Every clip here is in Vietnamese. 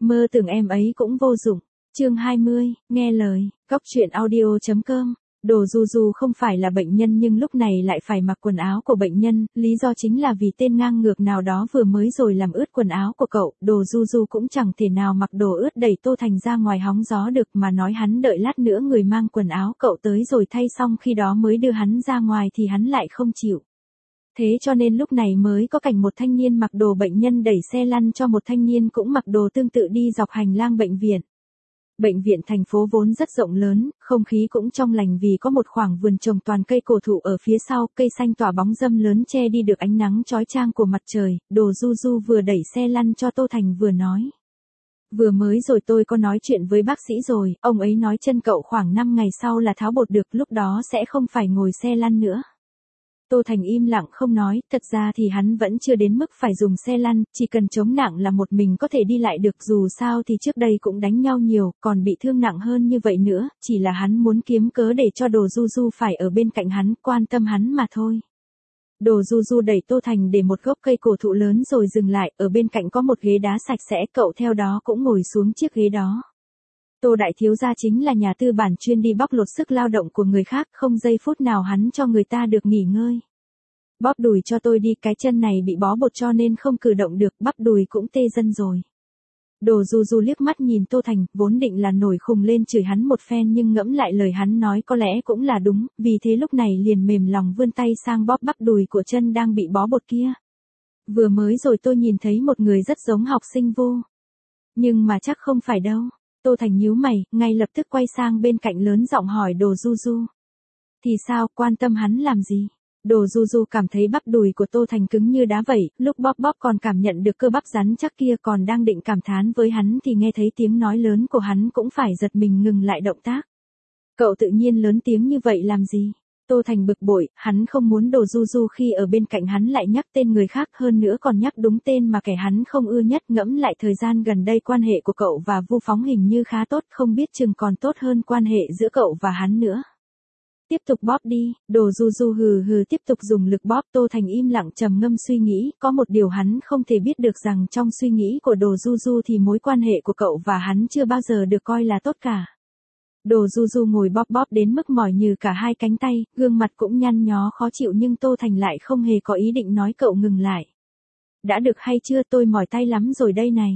Mơ tưởng em ấy cũng vô dụng. Chương 20, nghe lời, Cóc truyện audio.com. Đồ Du Du không phải là bệnh nhân nhưng lúc này lại phải mặc quần áo của bệnh nhân, lý do chính là vì tên ngang ngược nào đó vừa mới rồi làm ướt quần áo của cậu. Đồ Du Du cũng chẳng thể nào mặc đồ ướt đẩy Tô Thành ra ngoài hóng gió được, mà nói hắn đợi lát nữa người mang quần áo cậu tới rồi thay xong khi đó mới đưa hắn ra ngoài thì hắn lại không chịu. Thế cho nên lúc này mới có cảnh một thanh niên mặc đồ bệnh nhân đẩy xe lăn cho một thanh niên cũng mặc đồ tương tự đi dọc hành lang bệnh viện. Bệnh viện thành phố vốn rất rộng lớn, không khí cũng trong lành vì có một khoảng vườn trồng toàn cây cổ thụ ở phía sau, cây xanh tỏa bóng râm lớn che đi được ánh nắng chói chang của mặt trời. Đồ Du Du vừa đẩy xe lăn cho Tô Thành vừa nói. Vừa mới rồi tôi có nói chuyện với bác sĩ rồi, ông ấy nói chân cậu khoảng 5 ngày sau là tháo bột được, lúc đó sẽ không phải ngồi xe lăn nữa. Tô Thành im lặng không nói, thật ra thì hắn vẫn chưa đến mức phải dùng xe lăn, chỉ cần chống nặng là một mình có thể đi lại được, dù sao thì trước đây cũng đánh nhau nhiều, còn bị thương nặng hơn như vậy nữa, chỉ là hắn muốn kiếm cớ để cho Đồ Du Du phải ở bên cạnh hắn, quan tâm hắn mà thôi. Đồ Du Du đẩy Tô Thành để một gốc cây cổ thụ lớn rồi dừng lại, ở bên cạnh có một ghế đá sạch sẽ, cậu theo đó cũng ngồi xuống chiếc ghế đó. Tô đại thiếu gia chính là nhà tư bản chuyên đi bóc lột sức lao động của người khác, không giây phút nào hắn cho người ta được nghỉ ngơi. Bóp đùi cho tôi đi, cái chân này bị bó bột cho nên không cử động được, bắp đùi cũng tê dần rồi. Đồ Du Du liếc mắt nhìn Tô Thành, vốn định là nổi khùng lên chửi hắn một phen nhưng ngẫm lại lời hắn nói có lẽ cũng là đúng, vì thế lúc này liền mềm lòng vươn tay sang bóp bắp đùi của chân đang bị bó bột kia. Vừa mới rồi tôi nhìn thấy một người rất giống học sinh Vu. Nhưng mà chắc không phải đâu. Tô Thành nhíu mày, ngay lập tức quay sang bên cạnh lớn giọng hỏi Đồ Du Du. Thì sao, quan tâm hắn làm gì? Đồ Du Du cảm thấy bắp đùi của Tô Thành cứng như đá vậy, lúc bóp bóp còn cảm nhận được cơ bắp rắn chắc kia, còn đang định cảm thán với hắn thì nghe thấy tiếng nói lớn của hắn cũng phải giật mình ngừng lại động tác. Cậu tự nhiên lớn tiếng như vậy làm gì? Tô Thành bực bội, hắn không muốn Đồ Du Du khi ở bên cạnh hắn lại nhắc tên người khác, hơn nữa còn nhắc đúng tên mà kẻ hắn không ưa nhất. Ngẫm lại thời gian gần đây quan hệ của cậu và Vu Phóng hình như khá tốt, không biết chừng còn tốt hơn quan hệ giữa cậu và hắn nữa. Tiếp tục bóp đi. Đồ Du Du hừ hừ tiếp tục dùng lực bóp. Tô Thành im lặng trầm ngâm suy nghĩ, có một điều hắn không thể biết được rằng trong suy nghĩ của Đồ Du Du thì mối quan hệ của cậu và hắn chưa bao giờ được coi là tốt cả. Đồ Du Du ngồi bóp bóp đến mức mỏi như cả hai cánh tay, gương mặt cũng nhăn nhó khó chịu nhưng Tô Thành lại không hề có ý định nói cậu ngừng lại. Đã được hay chưa, tôi mỏi tay lắm rồi đây này.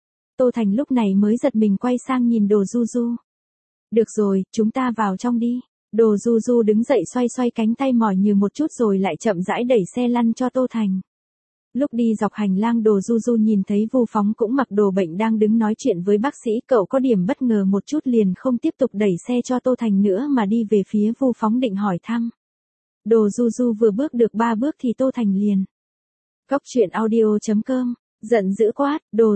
Tô Thành lúc này mới giật mình quay sang nhìn Đồ Du Du. Được rồi, chúng ta vào trong đi. Đồ Du Du đứng dậy xoay xoay cánh tay mỏi như một chút rồi lại chậm rãi đẩy xe lăn cho Tô Thành. Lúc đi dọc hành lang Đồ Du Du nhìn thấy Vu Phóng cũng mặc đồ bệnh đang đứng nói chuyện với bác sĩ, cậu có điểm bất ngờ một chút liền không tiếp tục đẩy xe cho Tô Thành nữa mà đi về phía Vu Phóng định hỏi thăm. Đồ Du Du vừa bước được 3 bước thì Tô Thành liền. Cóc truyện audio.com. Giận dữ quát, Đồ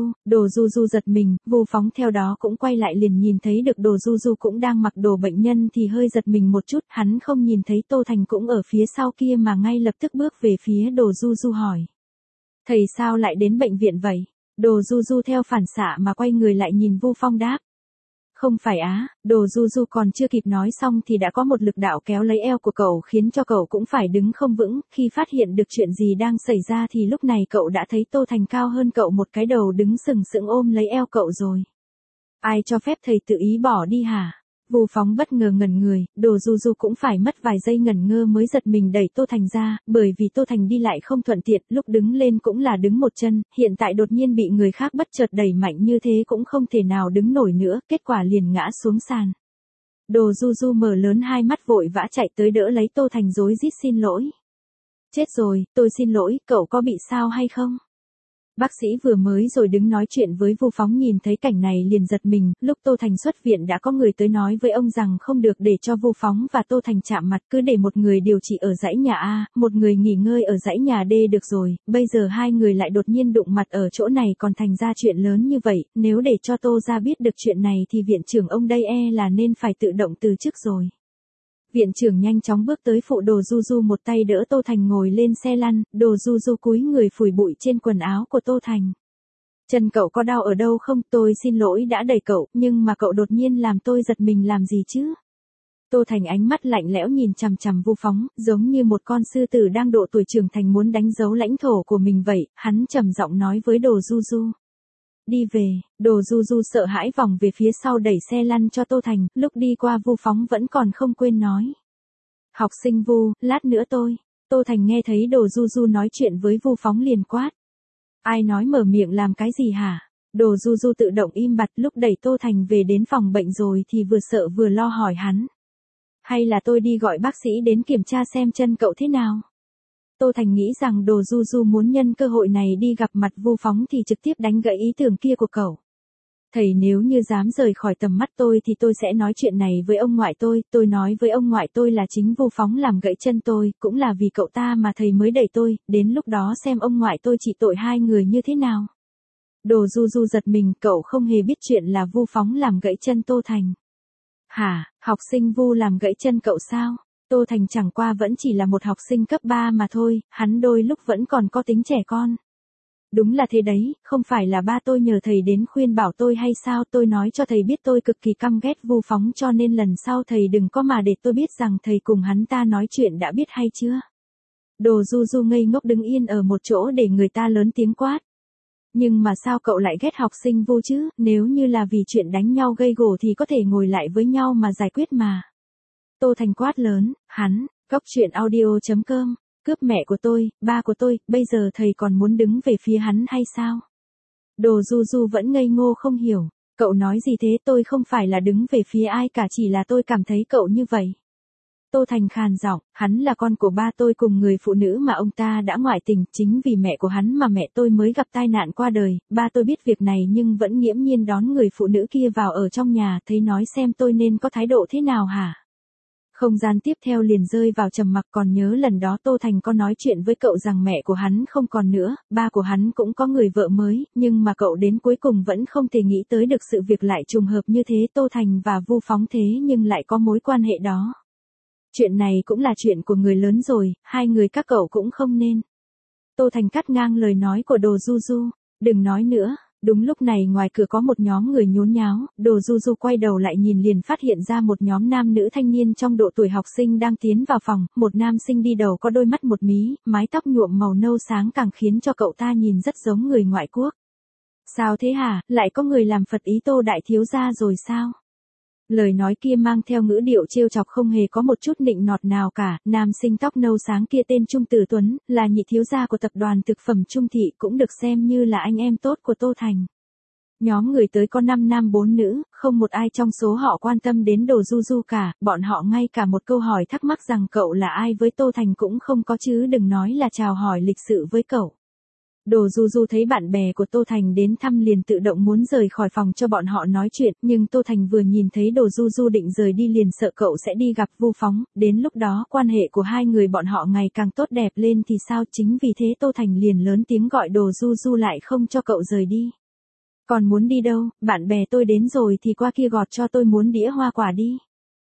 Du Du giật mình, Vu Phóng theo đó cũng quay lại liền nhìn thấy được Đồ Du Du cũng đang mặc đồ bệnh nhân thì hơi giật mình một chút, hắn không nhìn thấy Tô Thành cũng ở phía sau kia mà ngay lập tức bước về phía Đồ Du Du hỏi. Thầy sao lại đến bệnh viện vậy? Đồ Du Du theo phản xạ mà quay người lại nhìn Vu Phong đáp. Không phải á. Đồ Du Du còn chưa kịp nói xong thì đã có một lực đạo kéo lấy eo của cậu khiến cho cậu cũng phải đứng không vững, khi phát hiện được chuyện gì đang xảy ra thì lúc này cậu đã thấy Tô Thành cao hơn cậu một cái đầu đứng sừng sững ôm lấy eo cậu rồi. Ai cho phép thầy tự ý bỏ đi hả? Vu Phóng bất ngờ ngẩn người, Đồ Du Du cũng phải mất vài giây ngẩn ngơ mới giật mình đẩy Tô Thành ra, bởi vì Tô Thành đi lại không thuận tiện, lúc đứng lên cũng là đứng một chân, hiện tại đột nhiên bị người khác bất chợt đẩy mạnh như thế cũng không thể nào đứng nổi nữa, kết quả liền ngã xuống sàn. Đồ Du Du mở lớn hai mắt vội vã chạy tới đỡ lấy Tô Thành rối rít xin lỗi. Chết rồi, tôi xin lỗi, cậu có bị sao hay không? Bác sĩ vừa mới rồi đứng nói chuyện với Vu Phóng nhìn thấy cảnh này liền giật mình, lúc Tô Thành xuất viện đã có người tới nói với ông rằng không được để cho Vu Phóng và Tô Thành chạm mặt, cứ để một người điều trị ở dãy nhà A, một người nghỉ ngơi ở dãy nhà D được rồi, bây giờ hai người lại đột nhiên đụng mặt ở chỗ này còn thành ra chuyện lớn như vậy, nếu để cho Tô ra biết được chuyện này thì viện trưởng ông đây là nên phải tự động từ chức rồi. Viện trưởng nhanh chóng bước tới phụ Đồ Du Du một tay đỡ Tô Thành ngồi lên xe lăn, Đồ Du Du cúi người phủi bụi trên quần áo của Tô Thành. Chân cậu có đau ở đâu không? Tôi xin lỗi đã đẩy cậu, nhưng mà cậu đột nhiên làm tôi giật mình làm gì chứ? Tô Thành ánh mắt lạnh lẽo nhìn chằm chằm Vu Phóng, giống như một con sư tử đang độ tuổi trưởng thành muốn đánh dấu lãnh thổ của mình vậy, hắn trầm giọng nói với Đồ Du Du. Đi về, Đồ Du Du sợ hãi vòng về phía sau đẩy xe lăn cho Tô Thành, lúc đi qua Vu Phóng vẫn còn không quên nói. Học sinh Vu, lát nữa tôi. Tô Thành nghe thấy Đồ Du Du nói chuyện với Vu Phóng liền quát. Ai nói mở miệng làm cái gì hả? Đồ Du Du tự động im bặt, lúc đẩy Tô Thành về đến phòng bệnh rồi thì vừa sợ vừa lo hỏi hắn. Hay là tôi đi gọi bác sĩ đến kiểm tra xem chân cậu thế nào? Tô Thành nghĩ rằng Đồ Du Du muốn nhân cơ hội này đi gặp mặt Vu Phóng thì trực tiếp đánh gãy ý tưởng kia của cậu. Thầy nếu như dám rời khỏi tầm mắt tôi thì tôi sẽ nói chuyện này với ông ngoại tôi nói với ông ngoại tôi là chính Vu Phóng làm gãy chân tôi, cũng là vì cậu ta mà thầy mới đẩy tôi, đến lúc đó xem ông ngoại tôi trị tội hai người như thế nào. Đồ Du Du giật mình, cậu không hề biết chuyện là Vu Phóng làm gãy chân Tô Thành. Hả, học sinh Vu làm gãy chân cậu sao? Tô Thành chẳng qua vẫn chỉ là một học sinh cấp 3 mà thôi, hắn đôi lúc vẫn còn có tính trẻ con. Đúng là thế đấy, không phải là ba tôi nhờ thầy đến khuyên bảo tôi hay sao, tôi nói cho thầy biết tôi cực kỳ căm ghét Vu Phóng cho nên lần sau thầy đừng có mà để tôi biết rằng thầy cùng hắn ta nói chuyện đã biết hay chưa. Đồ Du Du ngây ngốc đứng yên ở một chỗ để người ta lớn tiếng quát. Nhưng mà sao cậu lại ghét học sinh Vu chứ, nếu như là vì chuyện đánh nhau gây gổ thì có thể ngồi lại với nhau mà giải quyết mà. Tô Thành quát lớn, hắn, Cóc Truyện Audio.com, cướp mẹ của tôi, ba của tôi, bây giờ thầy còn muốn đứng về phía hắn hay sao? Đồ Du Du vẫn ngây ngô không hiểu, cậu nói gì thế, tôi không phải là đứng về phía ai cả, chỉ là tôi cảm thấy cậu như vậy. Tô Thành khàn giọng, hắn là con của ba tôi cùng người phụ nữ mà ông ta đã ngoại tình, chính vì mẹ của hắn mà mẹ tôi mới gặp tai nạn qua đời, ba tôi biết việc này nhưng vẫn nghiễm nhiên đón người phụ nữ kia vào ở trong nhà, thấy nói xem tôi nên có thái độ thế nào hả? Không gian tiếp theo liền rơi vào trầm mặc, còn nhớ lần đó Tô Thành có nói chuyện với cậu rằng mẹ của hắn không còn nữa, ba của hắn cũng có người vợ mới, nhưng mà cậu đến cuối cùng vẫn không thể nghĩ tới được sự việc lại trùng hợp như thế, Tô Thành và Vu Phóng thế nhưng lại có mối quan hệ đó. Chuyện này cũng là chuyện của người lớn rồi, hai người các cậu cũng không nên. Tô Thành cắt ngang lời nói của Đồ Du Du, đừng nói nữa. Đúng lúc này ngoài cửa có một nhóm người nhốn nháo, Đồ Du Du quay đầu lại nhìn liền phát hiện ra một nhóm nam nữ thanh niên trong độ tuổi học sinh đang tiến vào phòng, một nam sinh đi đầu có đôi mắt một mí, mái tóc nhuộm màu nâu sáng càng khiến cho cậu ta nhìn rất giống người ngoại quốc. Sao thế hả, lại có người làm phật ý Tô đại thiếu gia rồi sao? Lời nói kia mang theo ngữ điệu trêu chọc không hề có một chút nịnh nọt nào cả, nam sinh tóc nâu sáng kia tên Trung Tử Tuấn, là nhị thiếu gia của tập đoàn thực phẩm Trung Thị, cũng được xem như là anh em tốt của Tô Thành. Nhóm người tới có 5 nam 4 nữ, không một ai trong số họ quan tâm đến Đồ Du Du cả, bọn họ ngay cả một câu hỏi thắc mắc rằng cậu là ai với Tô Thành cũng không có chứ đừng nói là chào hỏi lịch sự với cậu. Đồ Du Du thấy bạn bè của Tô Thành đến thăm liền tự động muốn rời khỏi phòng cho bọn họ nói chuyện, nhưng Tô Thành vừa nhìn thấy Đồ Du Du định rời đi liền sợ cậu sẽ đi gặp Vu Phóng, đến lúc đó quan hệ của hai người bọn họ ngày càng tốt đẹp lên thì sao, chính vì thế Tô Thành liền lớn tiếng gọi Đồ Du Du lại không cho cậu rời đi. Còn muốn đi đâu, bạn bè tôi đến rồi thì qua kia gọt cho tôi muốn đĩa hoa quả đi.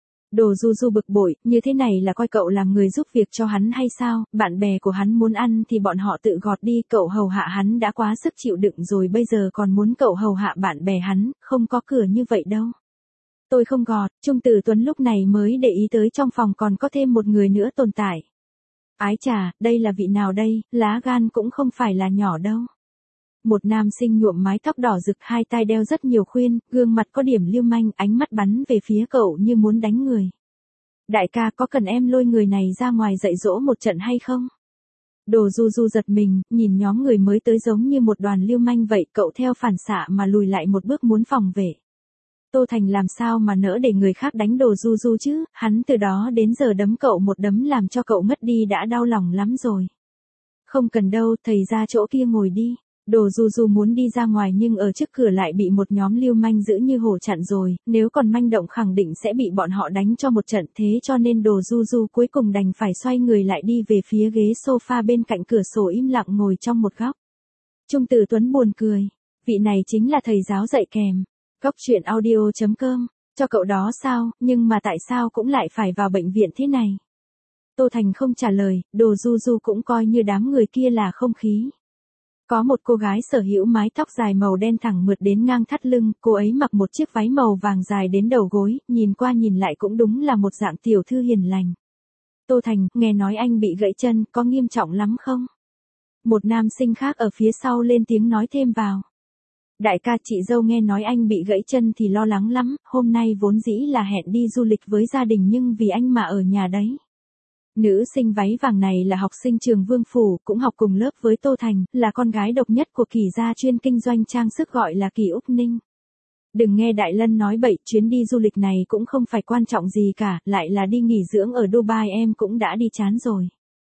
Đồ Du Du bực bội, như thế này là coi cậu làm người giúp việc cho hắn hay sao, bạn bè của hắn muốn ăn thì bọn họ tự gọt đi, cậu hầu hạ hắn đã quá sức chịu đựng rồi bây giờ còn muốn cậu hầu hạ bạn bè hắn, không có cửa như vậy đâu. Tôi không gọt, Trung Tử Tuấn lúc này mới để ý tới trong phòng còn có thêm một người nữa tồn tại. Ái chà, đây là vị nào đây, lá gan cũng không phải là nhỏ đâu. Một nam sinh nhuộm mái tóc đỏ rực, hai tai đeo rất nhiều khuyên, gương mặt có điểm lưu manh, ánh mắt bắn về phía cậu như muốn đánh người. Đại ca, có cần em lôi người này ra ngoài dạy dỗ một trận hay không? Đồ Du Du giật mình, nhìn nhóm người mới tới giống như một đoàn lưu manh vậy, cậu theo phản xạ mà lùi lại một bước muốn phòng vệ. Tô Thành làm sao mà nỡ để người khác đánh Đồ Du Du chứ, hắn từ đó đến giờ đấm cậu một đấm làm cho cậu ngất đi đã đau lòng lắm rồi. Không cần đâu, thầy ra chỗ kia ngồi đi. Đồ Du Du muốn đi ra ngoài nhưng ở trước cửa lại bị một nhóm lưu manh giữ như hổ chặn rồi, nếu còn manh động khẳng định sẽ bị bọn họ đánh cho một trận, thế cho nên Đồ Du Du cuối cùng đành phải xoay người lại đi về phía ghế sofa bên cạnh cửa sổ im lặng ngồi trong một góc. Trung Tử Tuấn buồn cười, vị này chính là thầy giáo dạy kèm, Cóc Truyện Audio.com, cho cậu đó sao, nhưng mà tại sao cũng lại phải vào bệnh viện thế này? Tô Thành không trả lời, Đồ Du Du cũng coi như đám người kia là không khí. Có một cô gái sở hữu mái tóc dài màu đen thẳng mượt đến ngang thắt lưng, cô ấy mặc một chiếc váy màu vàng dài đến đầu gối, nhìn qua nhìn lại cũng đúng là một dạng tiểu thư hiền lành. Tô Thành, nghe nói anh bị gãy chân, có nghiêm trọng lắm không? Một nam sinh khác ở phía sau lên tiếng nói thêm vào. Đại ca, chị dâu nghe nói anh bị gãy chân thì lo lắng lắm, hôm nay vốn dĩ là hẹn đi du lịch với gia đình nhưng vì anh mà ở nhà đấy. Nữ sinh váy vàng này là học sinh trường Vương Phủ, cũng học cùng lớp với Tô Thành, là con gái độc nhất của Kỳ gia chuyên kinh doanh trang sức gọi là Kỳ Úc Ninh. Đừng nghe Đại Lân nói bậy, chuyến đi du lịch này cũng không phải quan trọng gì cả, lại là đi nghỉ dưỡng ở Dubai, em cũng đã đi chán rồi.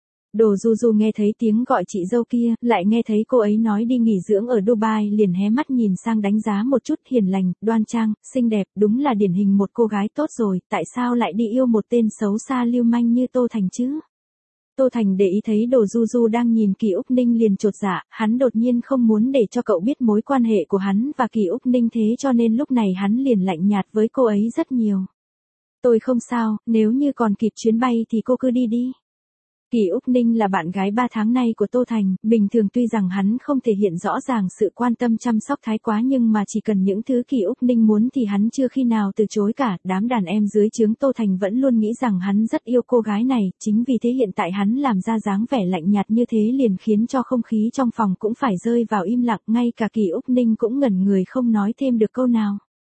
Đồ Du Du nghe thấy tiếng gọi chị dâu kia, lại nghe thấy cô ấy nói đi nghỉ dưỡng ở Dubai, liền hé mắt nhìn sang đánh giá một chút, hiền lành, đoan trang, xinh đẹp, đúng là điển hình một cô gái tốt rồi, tại sao lại đi yêu một tên xấu xa lưu manh như Tô Thành chứ? Tô Thành để ý thấy Đồ Du Du đang nhìn Kỳ Úc Ninh liền chột dạ, hắn đột nhiên không muốn để cho cậu biết mối quan hệ của hắn và Kỳ Úc Ninh, thế cho nên lúc này hắn liền lạnh nhạt với cô ấy rất nhiều. Tôi không sao, nếu như còn kịp chuyến bay thì cô cứ đi đi. Kỳ Úc Ninh là bạn gái 3 tháng nay của Tô Thành, bình thường tuy rằng hắn không thể hiện rõ ràng sự quan tâm chăm sóc thái quá nhưng mà chỉ cần những thứ Kỳ Úc Ninh muốn thì hắn chưa khi nào từ chối cả, đám đàn em dưới trướng Tô Thành vẫn luôn nghĩ rằng hắn rất yêu cô gái này, chính vì thế hiện tại hắn làm ra dáng vẻ lạnh nhạt như thế liền khiến cho không khí trong phòng cũng phải rơi vào im lặng, ngay cả Kỳ Úc Ninh cũng ngẩn người không nói thêm được câu nào.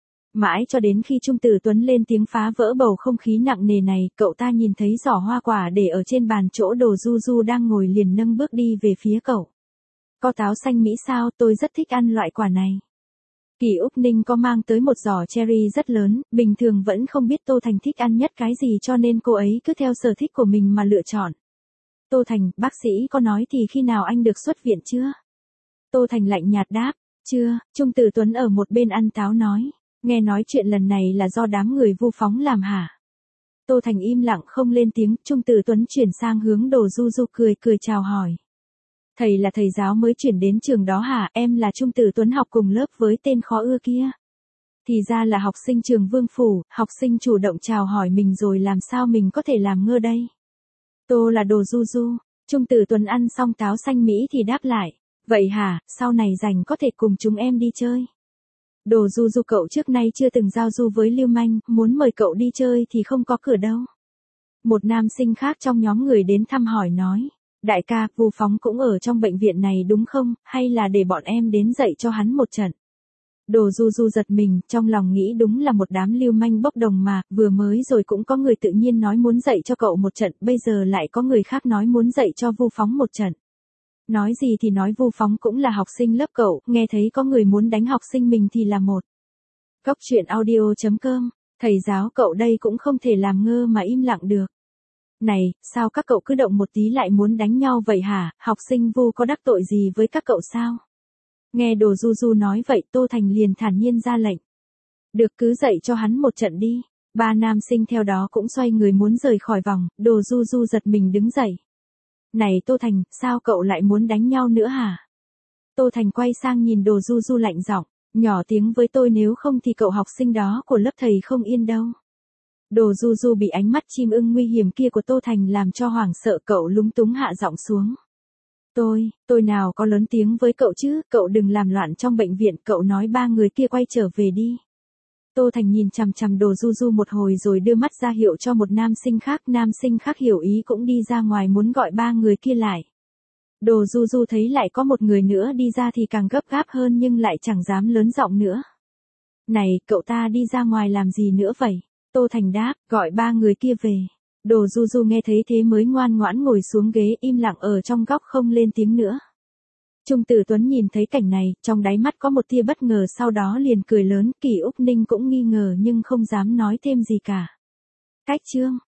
Mãi cho đến khi Trung Tử Tuấn lên tiếng phá vỡ bầu không khí nặng nề này, cậu ta nhìn thấy giỏ hoa quả để ở trên bàn chỗ Đồ Du Du đang ngồi liền nâng bước đi về phía cậu. Có táo xanh Mỹ sao, tôi rất thích ăn loại quả này. Kỳ Úc Ninh có mang tới một giỏ cherry rất lớn, bình thường vẫn không biết Tô Thành thích ăn nhất cái gì cho nên cô ấy cứ theo sở thích của mình mà lựa chọn. Tô Thành, bác sĩ có nói thì khi nào anh được xuất viện chưa? Tô Thành lạnh nhạt đáp, chưa. Trung Tử Tuấn ở một bên ăn táo nói. Nghe nói chuyện lần này là do đám người vu phóng làm hả? Tô Thành im lặng không lên tiếng, Trung Tử Tuấn chuyển sang hướng Đồ Du Du cười chào hỏi. Thầy là thầy giáo mới chuyển đến trường đó hả? Em là Trung Tử Tuấn học cùng lớp với tên khó ưa kia. Thì ra là học sinh trường Vương Phủ, học sinh chủ động chào hỏi mình rồi làm sao mình có thể làm ngơ đây? Tô là Đồ Du Du. Trung Tử Tuấn ăn xong táo xanh Mỹ thì đáp lại. Vậy hả, sau này rảnh có thể cùng chúng em đi chơi. Đồ Du Du, cậu trước nay chưa từng giao du với lưu manh, muốn mời cậu đi chơi thì không có cửa đâu. Một nam sinh khác trong nhóm người đến thăm hỏi nói, đại ca, Vu Phóng cũng ở trong bệnh viện này đúng không, hay là để bọn em đến dạy cho hắn một trận. Đồ Du Du giật mình, trong lòng nghĩ đúng là một đám lưu manh bốc đồng mà, vừa mới rồi cũng có người tự nhiên nói muốn dạy cho cậu một trận, bây giờ lại có người khác nói muốn dạy cho Vu Phóng một trận. Nói gì thì nói, Vu Phóng cũng là học sinh lớp cậu, nghe thấy có người muốn đánh học sinh mình thì là một. Cóc truyện audio.com, thầy giáo cậu đây cũng không thể làm ngơ mà im lặng được. Này, sao các cậu cứ động một tí lại muốn đánh nhau vậy hả, học sinh Vu có đắc tội gì với các cậu sao? Nghe Đồ Du Du nói vậy, Tô Thành liền thản nhiên ra lệnh. Được, cứ dạy cho hắn một trận đi. Ba nam sinh theo đó cũng xoay người muốn rời khỏi vòng, Đồ Du Du giật mình đứng dậy. Này Tô Thành, sao cậu lại muốn đánh nhau nữa hả? Tô Thành quay sang nhìn Đồ Du Du lạnh giọng, nhỏ tiếng với tôi nếu không thì cậu học sinh đó của lớp thầy không yên đâu. Đồ Du Du bị ánh mắt chim ưng nguy hiểm kia của Tô Thành làm cho hoảng sợ, cậu lúng túng hạ giọng xuống. Tôi nào có lớn tiếng với cậu chứ, cậu đừng làm loạn trong bệnh viện, cậu nói ba người kia quay trở về đi. Tô Thành nhìn chằm chằm Đồ Du Du một hồi rồi đưa mắt ra hiệu cho một nam sinh khác hiểu ý cũng đi ra ngoài muốn gọi ba người kia lại. Đồ Du Du thấy lại có một người nữa đi ra thì càng gấp gáp hơn nhưng lại chẳng dám lớn giọng nữa. Này, cậu ta đi ra ngoài làm gì nữa vậy? Tô Thành đáp, gọi ba người kia về. Đồ Du Du nghe thấy thế mới ngoan ngoãn ngồi xuống ghế im lặng ở trong góc không lên tiếng nữa. Trung Tử Tuấn nhìn thấy cảnh này, trong đáy mắt có một tia bất ngờ sau đó liền cười lớn, Kỳ Úc Ninh cũng nghi ngờ nhưng không dám nói thêm gì cả. Cách chương